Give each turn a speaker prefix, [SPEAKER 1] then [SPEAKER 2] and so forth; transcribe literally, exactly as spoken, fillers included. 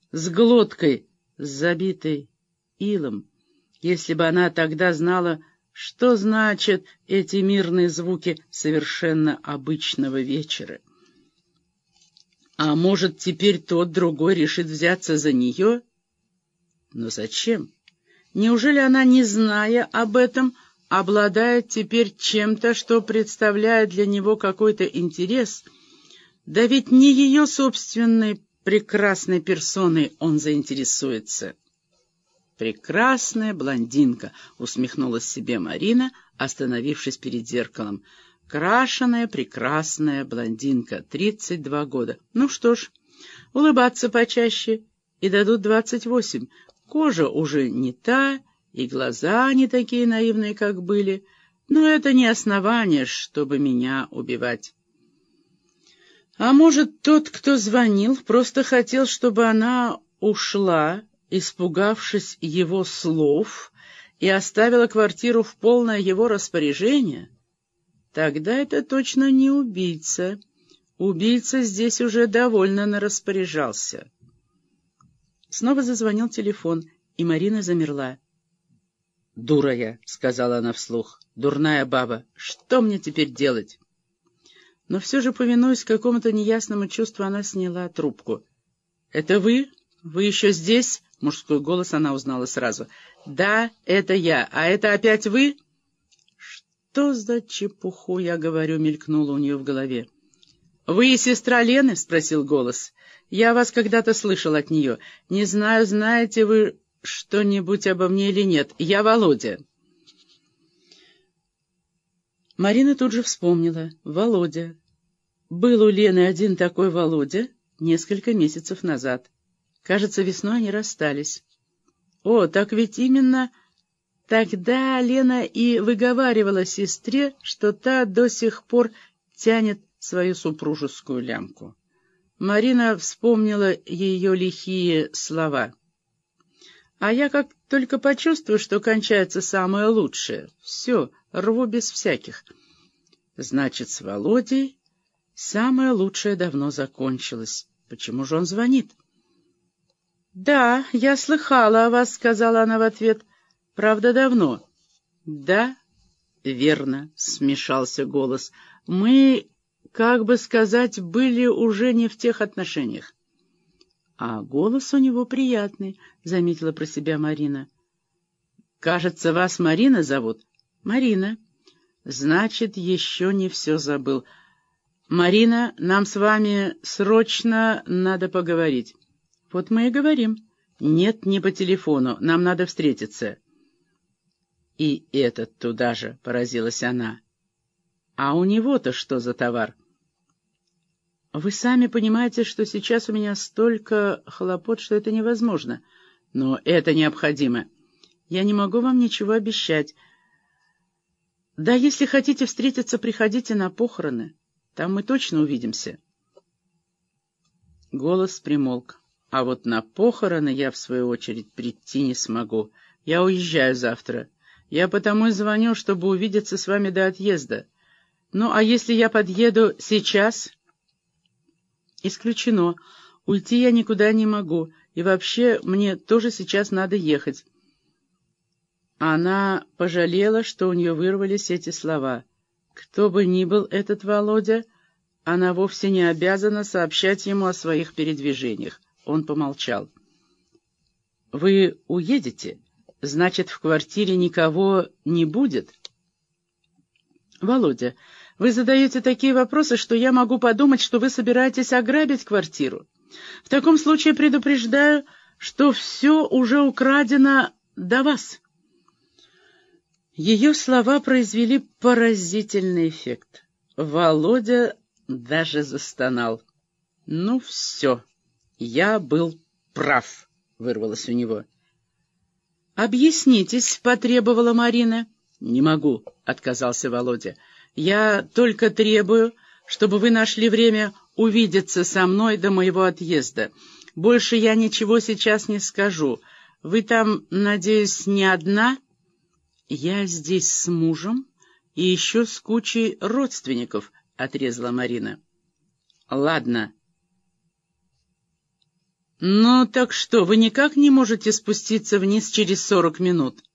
[SPEAKER 1] с глоткой, забитой илом. Если бы она тогда знала, что значат эти мирные звуки совершенно обычного вечера. А может, теперь тот другой решит взяться за нее? Но зачем? Неужели она, не зная об этом, обладает теперь чем-то, что представляет для него какой-то интерес? Да ведь не ее собственной прекрасной персоной он заинтересуется. «Прекрасная блондинка», — усмехнулась себе Марина, остановившись перед зеркалом. «Крашеная, прекрасная блондинка, тридцать два года. Ну что ж, улыбаться почаще, и дадут двадцать восемь. Кожа уже не та, и глаза не такие наивные, как были. Но это не основание, чтобы меня убивать». А может, тот, кто звонил, просто хотел, чтобы она ушла, испугавшись его слов, и оставила квартиру в полное его распоряжение? Тогда это точно не убийца. Убийца здесь уже довольно нараспоряжался. Снова зазвонил телефон, и Марина замерла. «Дура я», — сказала она вслух, — «дурная баба, что мне теперь делать?» Но все же, повинуясь какому-то неясному чувству, она сняла трубку. «Это вы? Вы еще здесь?» — мужской голос она узнала сразу. «Да, это я. А это опять вы?» «Что за чепуху, я говорю», — мелькнуло у нее в голове. «Вы и сестра Лены?» — спросил голос. «Я вас когда-то слышал от нее. Не знаю, знаете вы что-нибудь обо мне или нет. Я Володя». Марина тут же вспомнила. Володя. Был у Лены один такой Володя несколько месяцев назад. Кажется, весной они расстались. О, так ведь именно тогда Лена и выговаривала сестре, что та до сих пор тянет свою супружескую лямку. Марина вспомнила ее лихие слова. «А я как только почувствую, что кончается самое лучшее, все, рву без всяких». Значит, с Володей самое лучшее давно закончилось. Почему же он звонит? «Да, я слыхала о вас», — сказала она в ответ. «Правда, давно». «Да, верно», — смешался голос. «Мы, как бы сказать, были уже не в тех отношениях». «А голос у него приятный», — заметила про себя Марина. «Кажется, вас Марина зовут?» «Марина». «Значит, еще не все забыл. Марина, нам с вами срочно надо поговорить». «Вот мы и говорим». «Нет, не по телефону, нам надо встретиться». «И этот туда же», — поразилась она. «А у него-то что за товар?» «Вы сами понимаете, что сейчас у меня столько хлопот, что это невозможно. Но это необходимо. Я не могу вам ничего обещать. Да, если хотите встретиться, приходите на похороны. Там мы точно увидимся». Голос примолк. «А вот на похороны я, в свою очередь, прийти не смогу. Я уезжаю завтра. Я потому и звоню, чтобы увидеться с вами до отъезда. Ну, а если я подъеду сейчас?» «Исключено. Уйти я никуда не могу. И вообще, мне тоже сейчас надо ехать». Она пожалела, что у нее вырвались эти слова. Кто бы ни был этот Володя, она вовсе не обязана сообщать ему о своих передвижениях. Он помолчал. «Вы уедете? Значит, в квартире никого не будет?» «Володя, вы задаете такие вопросы, что я могу подумать, что вы собираетесь ограбить квартиру. В таком случае предупреждаю, что все уже украдено до вас». Ее слова произвели поразительный эффект. Володя даже застонал. «Ну все, я был прав», — вырвалось у него. «Объяснитесь», — потребовала Марина. «Не могу», — отказался Володя. «Я только требую, чтобы вы нашли время увидеться со мной до моего отъезда. Больше я ничего сейчас не скажу. Вы там, надеюсь, не одна?» «Я здесь с мужем и еще с кучей родственников», — отрезала Марина. «Ладно. «Ну, так что, вы никак не можете спуститься вниз через сорок минут?»